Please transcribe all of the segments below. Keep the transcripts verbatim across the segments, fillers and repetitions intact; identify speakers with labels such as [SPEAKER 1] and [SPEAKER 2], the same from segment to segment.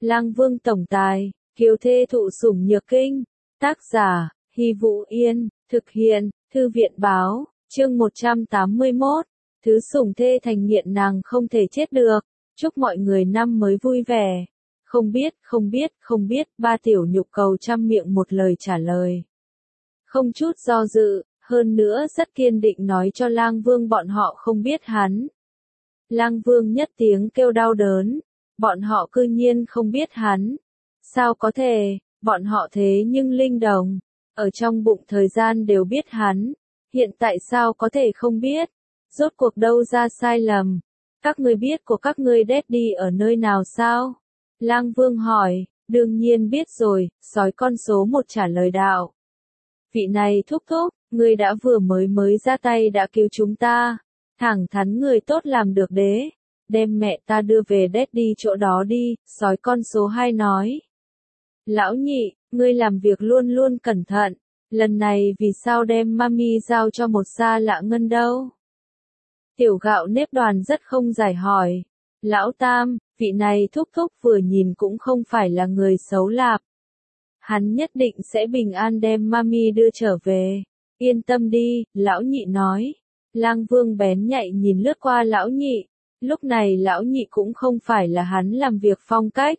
[SPEAKER 1] Lang Vương tổng tài, kiều thê thụ sủng nhược kinh. Tác giả, Hy Vũ Yên, thực hiện, Thư viện báo, chương một trăm tám mươi mốt. Thứ sủng thê thành nghiện nàng không thể chết được. Chúc mọi người năm mới vui vẻ. Không biết, không biết, không biết, ba tiểu nhục cầu trăm miệng một lời trả lời. Không chút do dự, hơn nữa rất kiên định nói cho Lang Vương bọn họ không biết hắn. Lang Vương nhất tiếng kêu đau đớn. Bọn họ cư nhiên không biết hắn. Sao có thể, bọn họ thế nhưng linh đồng, ở trong bụng thời gian đều biết hắn. Hiện tại sao có thể không biết? Rốt cuộc đâu ra sai lầm? Các ngươi biết của các ngươi Daddy ở nơi nào sao? Lang Vương hỏi, đương nhiên biết rồi, sói con số một trả lời đạo. Vị này thúc thúc, ngươi đã vừa mới mới ra tay đã cứu chúng ta. Thẳng thắn người tốt làm được đế. Đem mẹ ta đưa về Daddy chỗ đó đi, sói con số hai nói. Lão nhị, ngươi làm việc luôn luôn cẩn thận. Lần này vì sao đem mami giao cho một xa lạ ngân đâu? Tiểu gạo nếp đoàn rất không giải hỏi. Lão Tam, vị này thúc thúc vừa nhìn cũng không phải là người xấu lạp. Hắn nhất định sẽ bình an đem mami đưa trở về. Yên tâm đi, lão nhị nói. Lang Vương bén nhạy nhìn lướt qua lão nhị. Lúc này lão nhị cũng không phải là hắn làm việc phong cách.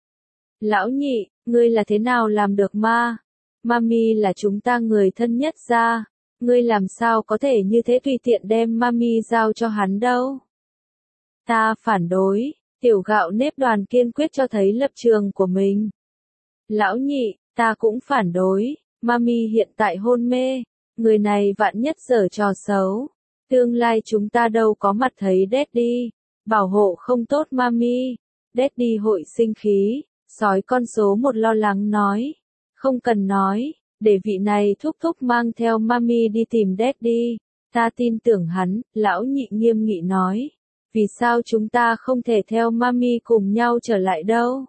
[SPEAKER 1] Lão nhị, ngươi là thế nào làm được ma? Mami là chúng ta người thân nhất ra. Ngươi làm sao có thể như thế tùy tiện đem mami giao cho hắn đâu? Ta phản đối, tiểu gạo nếp đoàn kiên quyết cho thấy lập trường của mình. Lão nhị, ta cũng phản đối, mami hiện tại hôn mê, người này vạn nhất giở trò xấu. Tương lai chúng ta đâu có mặt thấy Daddy, bảo hộ không tốt mami, Daddy hội sinh khí, sói con số một lo lắng nói. Không cần nói, để vị này thúc thúc mang theo mami đi tìm Daddy, ta tin tưởng hắn, lão nhị nghiêm nghị nói. Vì sao chúng ta không thể theo mami cùng nhau trở lại đâu?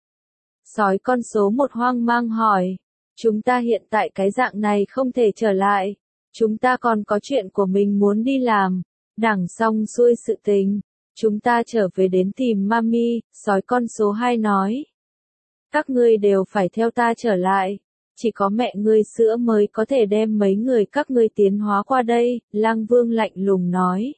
[SPEAKER 1] Sói con số một hoang mang hỏi, chúng ta hiện tại cái dạng này không thể trở lại. Chúng ta còn có chuyện của mình muốn đi làm. Đằng xong xuôi sự tình. Chúng ta trở về đến tìm mami, sói con số hai nói. Các ngươi đều phải theo ta trở lại. Chỉ có mẹ ngươi sữa mới có thể đem mấy người các ngươi tiến hóa qua đây, Lang Vương lạnh lùng nói.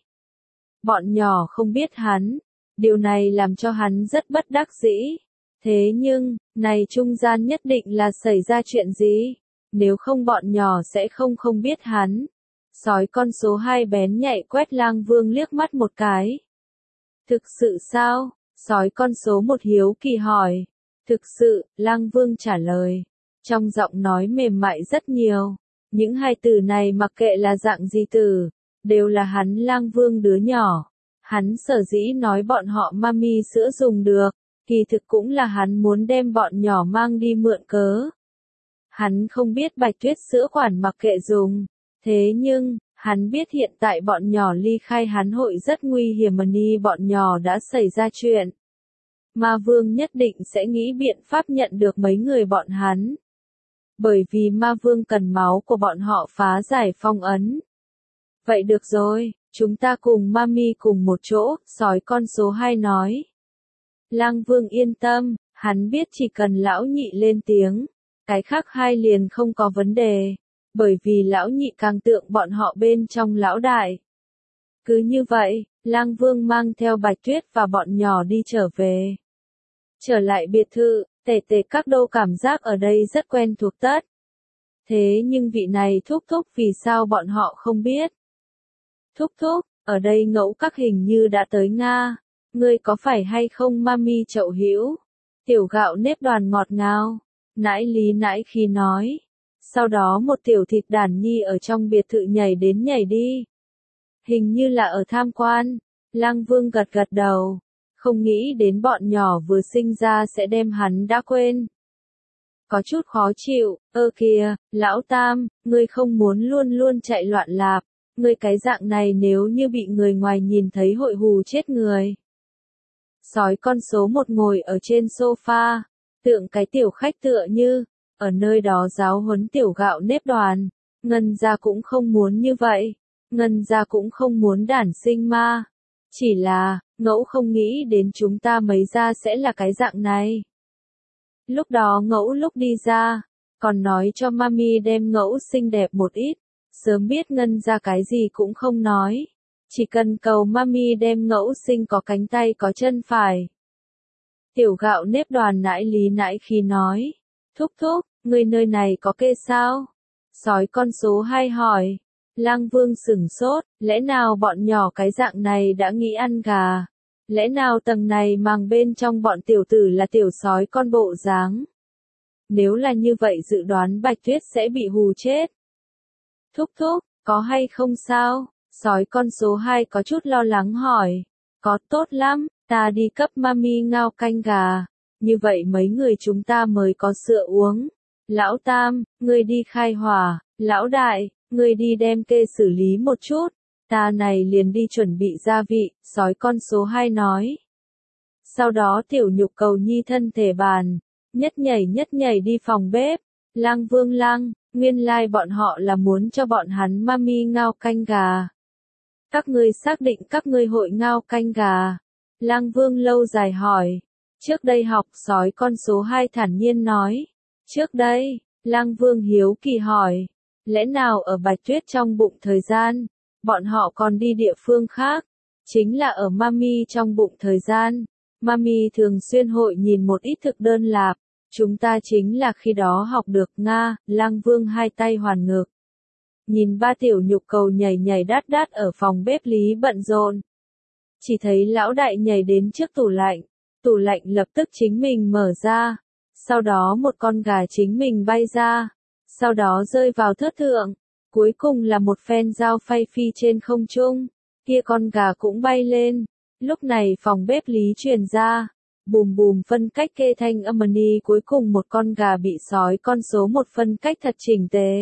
[SPEAKER 1] Bọn nhỏ không biết hắn. Điều này làm cho hắn rất bất đắc dĩ. Thế nhưng, này trung gian nhất định là xảy ra chuyện gì? Nếu không bọn nhỏ sẽ không không biết hắn. Sói con số hai bén nhạy quét Lang Vương liếc mắt một cái. Thực sự sao? Sói con số một hiếu kỳ hỏi. Thực sự, Lang Vương trả lời. Trong giọng nói mềm mại rất nhiều. Những hai từ này mặc kệ là dạng gì từ, đều là hắn Lang Vương đứa nhỏ. Hắn sở dĩ nói bọn họ mami sữa dùng được, kỳ thực cũng là hắn muốn đem bọn nhỏ mang đi mượn cớ. Hắn không biết Bạch Tuyết sữa quản mặc kệ dùng. Thế nhưng, hắn biết hiện tại bọn nhỏ ly khai hắn hội rất nguy hiểm mà ni bọn nhỏ đã xảy ra chuyện. Ma Vương nhất định sẽ nghĩ biện pháp nhận được mấy người bọn hắn. Bởi vì Ma Vương cần máu của bọn họ phá giải phong ấn. Vậy được rồi, chúng ta cùng mami cùng một chỗ, sói con số hai nói. Lang Vương yên tâm, hắn biết chỉ cần lão nhị lên tiếng. Cái khác hai liền không có vấn đề, bởi vì lão nhị càng tượng bọn họ bên trong lão đại. Cứ như vậy, Lang Vương mang theo Bạch Tuyết và bọn nhỏ đi trở về. Trở lại biệt thự, tể tể các đô cảm giác ở đây rất quen thuộc tất. Thế nhưng vị này thúc thúc vì sao bọn họ không biết? Thúc thúc, ở đây ngẫu các hình như đã tới Nga. Ngươi có phải hay không mami chậu hữu? Tiểu gạo nếp đoàn ngọt ngào. Nãi lý nãi khi nói. Sau đó một tiểu thịt đàn nhi ở trong biệt thự nhảy đến nhảy đi. Hình như là ở tham quan. Lang Vương gật gật đầu. Không nghĩ đến bọn nhỏ vừa sinh ra sẽ đem hắn đã quên. Có chút khó chịu, ơ kìa, lão Tam, ngươi không muốn luôn luôn chạy loạn lạp. Ngươi cái dạng này nếu như bị người ngoài nhìn thấy hội hù chết người. Sói con số một ngồi ở trên sofa. Tượng cái tiểu khách tựa như, ở nơi đó giáo huấn tiểu gạo nếp đoàn. Ngân gia cũng không muốn như vậy. Ngân gia cũng không muốn đản sinh ma. Chỉ là, ngẫu không nghĩ đến chúng ta mấy gia sẽ là cái dạng này. Lúc đó Ngẫu lúc đi ra, còn nói cho mami đem Ngẫu xinh đẹp một ít, sớm biết Ngân ra cái gì cũng không nói. Chỉ cần cầu mami đem Ngẫu xinh có cánh tay có chân phải. Tiểu Gạo Nếp Đoàn nãi lý nãi khí nói. Thúc thúc, người nơi này có kê sao? Sói con số hai hỏi. Lang Vương sửng sốt, lẽ nào bọn nhỏ cái dạng này đã nghĩ ăn gà? Lẽ nào tầng này màng bên trong bọn tiểu tử là tiểu sói con bộ dáng? Nếu là như vậy dự đoán Bạch Tuyết sẽ bị hù chết. Thúc thúc, có hay không sao? Sói con số hai có chút lo lắng hỏi. Có, tốt lắm, ta đi cấp mami ngao canh gà. Như vậy mấy người chúng ta mới có sữa uống. Lão Tam, ngươi đi khai hỏa. Lão Đại, ngươi đi đem kê xử lý một chút. Ta này liền đi chuẩn bị gia vị, sói con số hai nói. Sau đó tiểu nhục cầu nhi thân thể bàn, nhất nhảy nhất nhảy đi phòng bếp. Lang Vương lang, nguyên lai like bọn họ là muốn cho bọn hắn mami ngao canh gà. Các ngươi xác định các ngươi hội ngao canh gà. Lang Vương lâu dài hỏi. Trước đây học sói con số hai thản nhiên nói. Trước đây, Lang Vương hiếu kỳ hỏi. Lẽ nào ở Bạch Tuyết trong bụng thời gian, bọn họ còn đi địa phương khác? Chính là ở mami trong bụng thời gian. Mami thường xuyên hội nhìn một ít thực đơn lạp. Chúng ta chính là khi đó học được Nga. Lang Vương hai tay hoàn ngực. Nhìn ba tiểu nhục cầu nhảy nhảy đát đát ở phòng bếp lý bận rộn. Chỉ thấy lão đại nhảy đến trước tủ lạnh. Tủ lạnh lập tức chính mình mở ra. Sau đó một con gà chính mình bay ra. Sau đó rơi vào thớt thượng. Cuối cùng là một phen dao phay phi trên không trung. Kia con gà cũng bay lên. Lúc này phòng bếp lý truyền ra. Bùm bùm phân cách kê thanh âm ni, cuối cùng một con gà bị sói con số một phân cách thật chỉnh tề.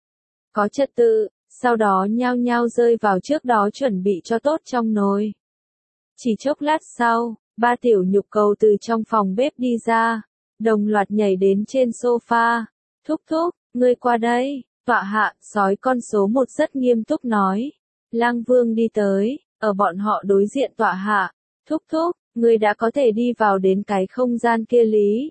[SPEAKER 1] Có trật tự, sau đó nhao nhao rơi vào trước đó chuẩn bị cho tốt trong nồi. Chỉ chốc lát sau, ba tiểu nhục cầu từ trong phòng bếp đi ra, đồng loạt nhảy đến trên sofa. Thúc thúc, ngươi qua đây, tọa hạ, sói con số một rất nghiêm túc nói. Lang Vương đi tới, ở bọn họ đối diện tọa hạ. Thúc thúc, ngươi đã có thể đi vào đến cái không gian kia lý.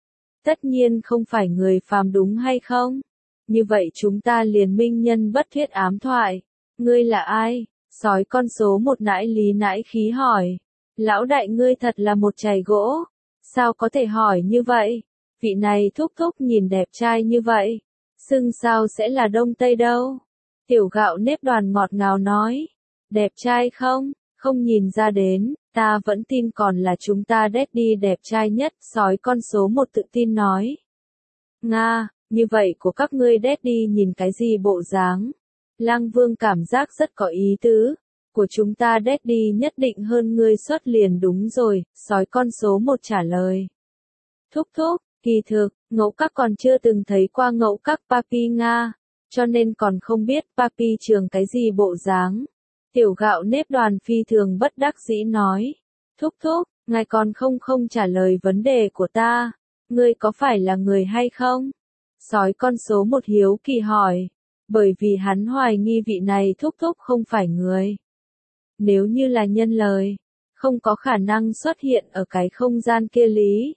[SPEAKER 1] Tất nhiên không phải người phàm đúng hay không? Như vậy chúng ta liền minh nhân bất thuyết ám thoại. Ngươi là ai? Sói con số một nãi lý nãi khí hỏi. Lão đại ngươi thật là một chày gỗ. Sao có thể hỏi như vậy? Vị này thúc thúc nhìn đẹp trai như vậy. Xưng sao sẽ là Đông Tây đâu? Tiểu Gạo Nếp Đoàn ngọt ngào nói. Đẹp trai không? Không nhìn ra đến, ta vẫn tin còn là chúng ta daddy đẹp trai nhất. Sói con số một tự tin nói. Nga, như vậy của các ngươi daddy nhìn cái gì bộ dáng? Lang Vương cảm giác rất có ý tứ. Của chúng ta daddy nhất định hơn ngươi xuất liền đúng rồi. Sói con số một trả lời. Thúc thúc, kỳ thực, Ngẫu các còn chưa từng thấy qua Ngẫu các papi Nga, cho nên còn không biết papi trường cái gì bộ dáng. Tiểu Gạo Nếp Đoàn phi thường bất đắc dĩ nói. Thúc thúc, ngài còn không không trả lời vấn đề của ta. Ngươi có phải là người hay không? Sói con số một hiếu kỳ hỏi. Bởi vì hắn hoài nghi vị này thúc thúc không phải người. Nếu như là nhân lời, không có khả năng xuất hiện ở cái không gian kia lý.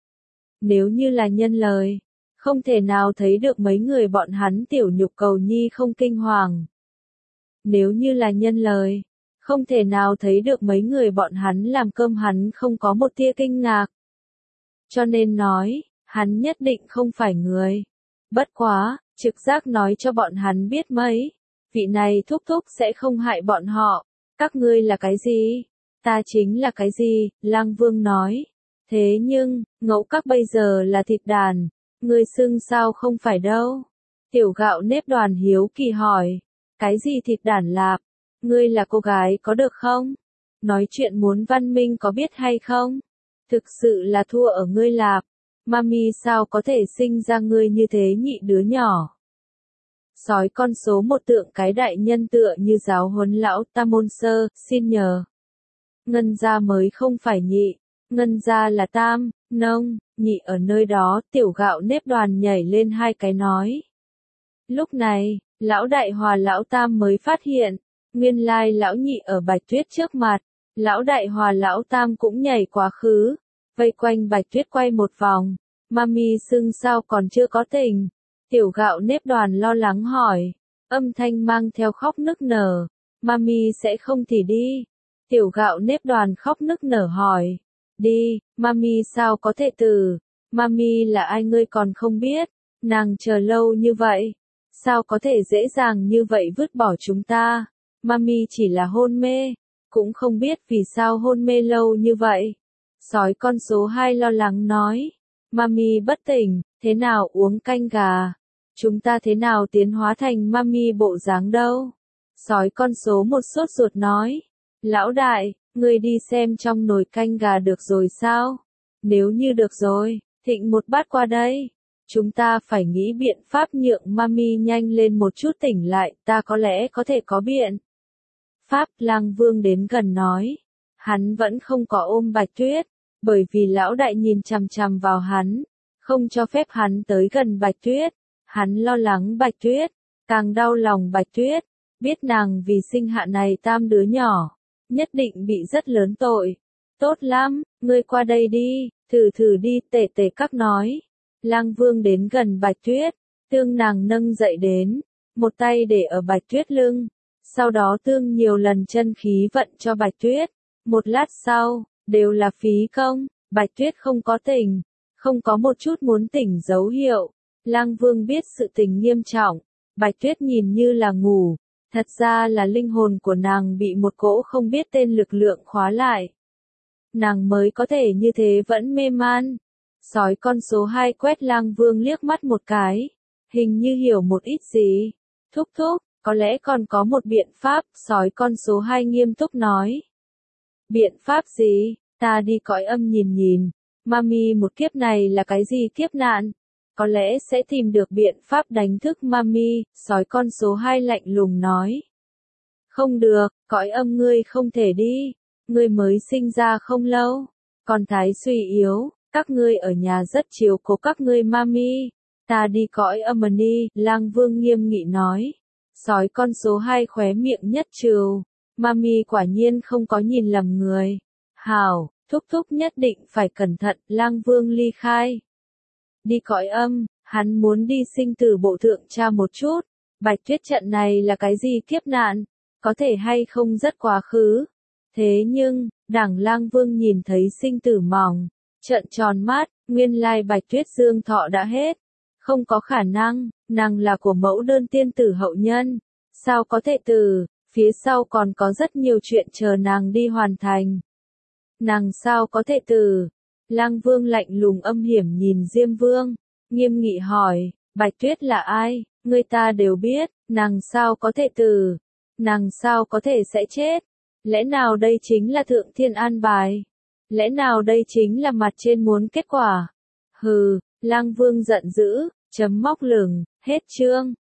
[SPEAKER 1] Nếu như là nhân lời, không thể nào thấy được mấy người bọn hắn tiểu nhục cầu nhi không kinh hoàng. Nếu như là nhân lời, không thể nào thấy được mấy người bọn hắn làm cơm hắn không có một tia kinh ngạc. Cho nên nói, hắn nhất định không phải người. Bất quá, trực giác nói cho bọn hắn biết mấy. Vị này thúc thúc sẽ không hại bọn họ. Các ngươi là cái gì? Ta chính là cái gì? Lang Vương nói. Thế nhưng, Ngẫu các bây giờ là thịt đàn. Ngươi xưng sao không phải đâu? Tiểu Gạo Nếp Đoàn hiếu kỳ hỏi. Cái gì thịt đàn lạp? Ngươi là cô gái có được không? Nói chuyện muốn văn minh có biết hay không? Thực sự là thua ở ngươi lạp. Mami sao có thể sinh ra ngươi như thế nhị đứa nhỏ? Sói con số một tượng cái đại nhân tựa như giáo huấn lão ta môn sơ, xin nhờ. Ngân gia mới không phải nhị, ngân gia là tam, nông, nhị ở nơi đó. Tiểu Gạo Nếp Đoàn nhảy lên hai cái nói. Lúc này, lão đại hòa lão tam mới phát hiện, nguyên lai lão nhị ở Bạch Tuyết trước mặt, lão đại hòa lão tam cũng nhảy quá khứ, vây quanh Bạch Tuyết quay một vòng, Mami Sưng sao còn chưa có tỉnh? Tiểu Gạo Nếp Đoàn lo lắng hỏi. Âm thanh mang theo khóc nức nở. Mami sẽ không thì đi. Tiểu Gạo Nếp Đoàn khóc nức nở hỏi. Đi, Mami sao có thể từ? Mami là ai ngươi còn không biết? Nàng chờ lâu như vậy. Sao có thể dễ dàng như vậy vứt bỏ chúng ta? Mami chỉ là hôn mê. Cũng không biết vì sao hôn mê lâu như vậy. Sói con số hai lo lắng nói. Mami bất tỉnh, thế nào uống canh gà? Chúng ta thế nào tiến hóa thành Mami bộ dáng đâu? Sói con số một sốt ruột nói. Lão đại, ngươi đi xem trong nồi canh gà được rồi sao? Nếu như được rồi, thịnh một bát qua đây. Chúng ta phải nghĩ biện pháp nhượng Mami nhanh lên một chút tỉnh lại, ta có lẽ có thể có biện pháp. Lang Vương đến gần nói. Hắn vẫn không có ôm Bạch Tuyết, bởi vì lão đại nhìn chằm chằm vào hắn, không cho phép hắn tới gần Bạch Tuyết. Hắn lo lắng Bạch Tuyết, càng đau lòng Bạch Tuyết, biết nàng vì sinh hạ này tam đứa nhỏ, nhất định bị rất lớn tội. Tốt lắm, ngươi qua đây đi, thử thử đi, tể tể các nói. Lang Vương đến gần Bạch Tuyết, tương nàng nâng dậy đến, một tay để ở Bạch Tuyết lưng, sau đó tương nhiều lần chân khí vận cho Bạch Tuyết. Một lát sau, đều là phí công, Bạch Tuyết không có tỉnh, không có một chút muốn tỉnh dấu hiệu. Lang Vương biết sự tình nghiêm trọng, Bạch Tuyết nhìn như là ngủ, thật ra là linh hồn của nàng bị một cỗ không biết tên lực lượng khóa lại. Nàng mới có thể như thế vẫn mê man. Sói con số hai quét Lang Vương liếc mắt một cái, hình như hiểu một ít gì. Thúc thúc, có lẽ còn có một biện pháp, sói con số hai nghiêm túc nói. Biện pháp gì? Ta đi cõi âm nhìn nhìn, Mami một kiếp này là cái gì kiếp nạn? Có lẽ sẽ tìm được biện pháp đánh thức Mami, sói con số hai lạnh lùng nói. Không được, cõi âm ngươi không thể đi, ngươi mới sinh ra không lâu, còn thái suy yếu, các ngươi ở nhà rất chiều cố các ngươi Mami. Ta đi cõi âm đi, Lang Vương nghiêm nghị nói. Sói con số hai khóe miệng nhất trừ, Mami quả nhiên không có nhìn lầm người. Hảo, thúc thúc nhất định phải cẩn thận, Lang Vương ly khai. Đi cõi âm, hắn muốn đi sinh tử bộ thượng tra một chút, Bạch Tuyết trận này là cái gì kiếp nạn, có thể hay không rất quá khứ. Thế nhưng, đảng Lang Vương nhìn thấy sinh tử mỏng, trợn tròn mắt, nguyên lai Bạch Tuyết dương thọ đã hết. Không có khả năng, nàng là của mẫu đơn tiên tử hậu nhân, sao có thể từ, phía sau còn có rất nhiều chuyện chờ nàng đi hoàn thành. Nàng sao có thể từ? Lang Vương lạnh lùng âm hiểm nhìn Diêm Vương, nghiêm nghị hỏi, Bạch Tuyết là ai? Người ta đều biết, nàng sao có thể từ? Nàng sao có thể sẽ chết? Lẽ nào đây chính là thượng thiên an bài? Lẽ nào đây chính là mặt trên muốn kết quả? Hừ, Lang Vương giận dữ, chấm móc lửng, hết chương.